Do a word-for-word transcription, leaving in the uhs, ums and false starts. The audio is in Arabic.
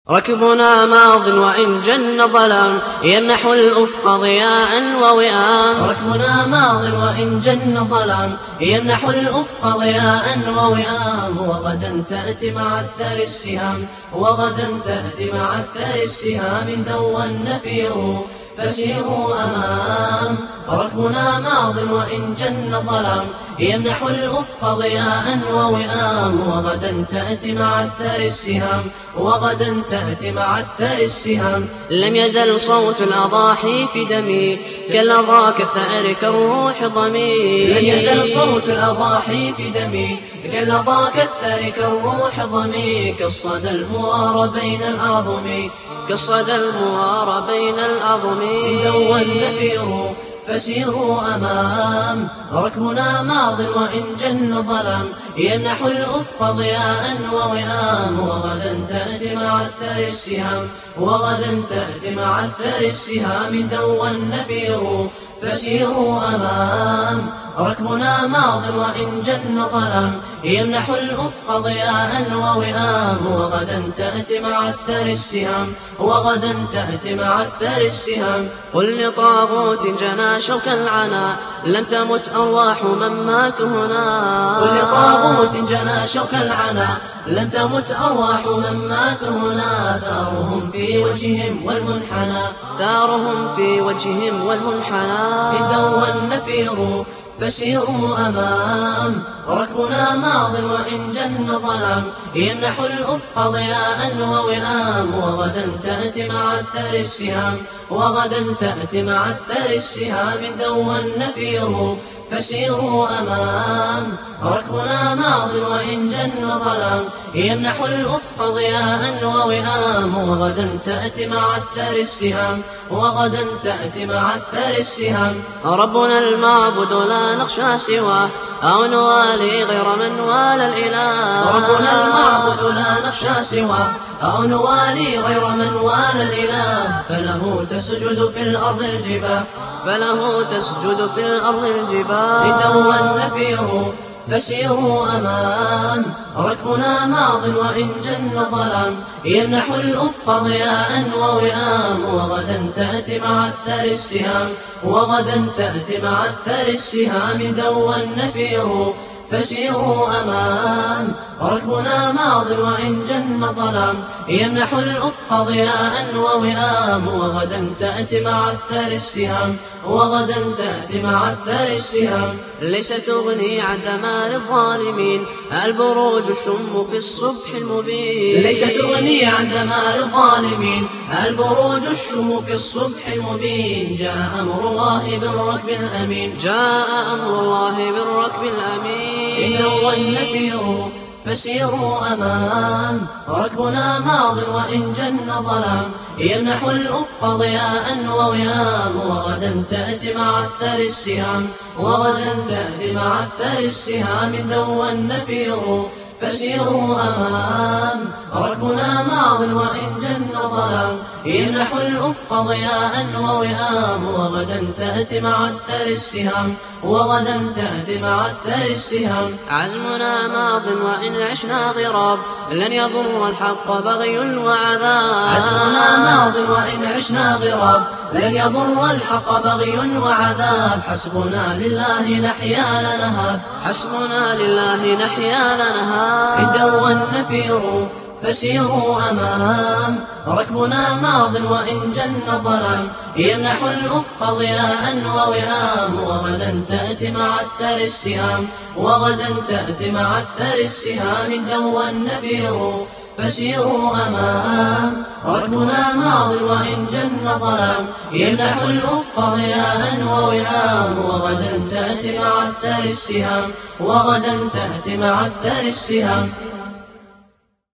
ركبنا ماض وإن جن ظلام يمنح الأفق ضياء ووئام. ركبنا ماض وإن جن ظلام يمنح الأفق ضياء ووئام. وغدا تأتي مع الثار السهام وغدا تأتي مع الثار السهام دوى النفير فسيروا أمام. ركبنا ماض وإن جن ظلام يمنح الأفق ضياء ووئام. وغدا تأتي مع الثار السهام وغدا تأتي مع الثار السهام. لم يزل صوت الأضاحي في دمي كالأضاء كالثأر كالروح ضمي. لم يزل صوت الأضاحي في دمي كالأضاء كالثأر كالروح ضمي. كالصدى الموار بين الأعظم كالصدى الموار بين الأعظم دوى النفير فسيروا أمام. ركبنا ماض وإن جن ظلام يمنح الأفق ضياء ووئام. وغدا تأتي مع الثار السهام وغدا تأتي مع الثار السهام دوى النفير فسيروا أمام. ركبنا ماض وإن جن ظلام يمنح الأفق ضياء ووئام. وغدا تأتي مع الثار السهام وغدا تأتي مع الثار السهام. قل لطاغوت جنى شوك العنا لم تمت أرواح من مات هنا. قل لطاغوت جنى شوك العنا لم تمت أرواح من مات هنا. ثارهم في وجههم والمنحنى ثارهم في وجههم والمنحنى دوى النفير فسيروا أمام. ركبنا ماض وإن جن ظلام يمنح الأفق ضياء ووئام. وغدا تأتي مع الثار السهام وغدا تأتي مع الثار السهام دوى النفير فسيروا أمام. ركبنا ماض وإن جن ظلام يمنح الأفق ضياء ووئام. وغدا تأتي مع الثار السهام وغدا تأتي مع الثار السهام. ربنا المعبود لا نخشى سواه أو نوالي غير من والى الإله. ربنا المعبود لا نخشى سواه أو نوالي غير من والى الإله. فله تسجد في الأرض الجباه فله تسجد في الأرض الجبال دوى النفير فسيروا أمام. ركبنا ماض وإن جن ظلام يمنح الأفق ضياء ووئام. وغدا تأتي مع الثار السهام وغدا تأتي مع الثار السهام دوى النفير فسيروا أمام. ركبنا ماض وإن جن ظلام يمنح الأفق ضياء ووئام. وغدا تأتي مع الثار السهام وغدا تأتي مع الثار السهام. ليس تغني عن دمار الظالمين البروج الشم في الصبح المبين. ليس تغني عن دمار الظالمين البروج الشم في الصبح المبين. جاء أمر الله بالركب الأمين جاء أمر الله بالركب الأمين دوى النفير فسيروا أمام. ركبنا ماض وإن جن ظلام يمنح الأفق ضياء ووئام. وغدا تأتي مع الثار السهام وغدا تأتي مع الثار السهام دوى النفير فسيروا أمام. ركبنا ماض وإن جن ظلام يمنح الأفق ضياء ووئام. وغدا تأتي مع الثار السهام وغدا تأتي مع الثار السهام. عزمنا ماض وإن عشنا غراب لن يضر الحق بغي وعذاب. عزمنا ماض وإن عشنا غراب لن يضر الحق بغي وعذاب. حسبنا لله نحيا لا نهاب حسبنا لله نحيا لا نهاب دوى النفير فسيروا أمام. ركبنا ماض وإن جن ظلام يمنح الأفق ضياء ووئام. وغدا تأتي مع الثار السهام وغدا تأتي مع الثار السهام دوى النفير فسيروا أمام. ركبنا ماض وإن جن ظلام يمنح الأفق ضياء ووئام. وغدا تأتي مع الثار السهام وغدا تأتي مع الثار السهام.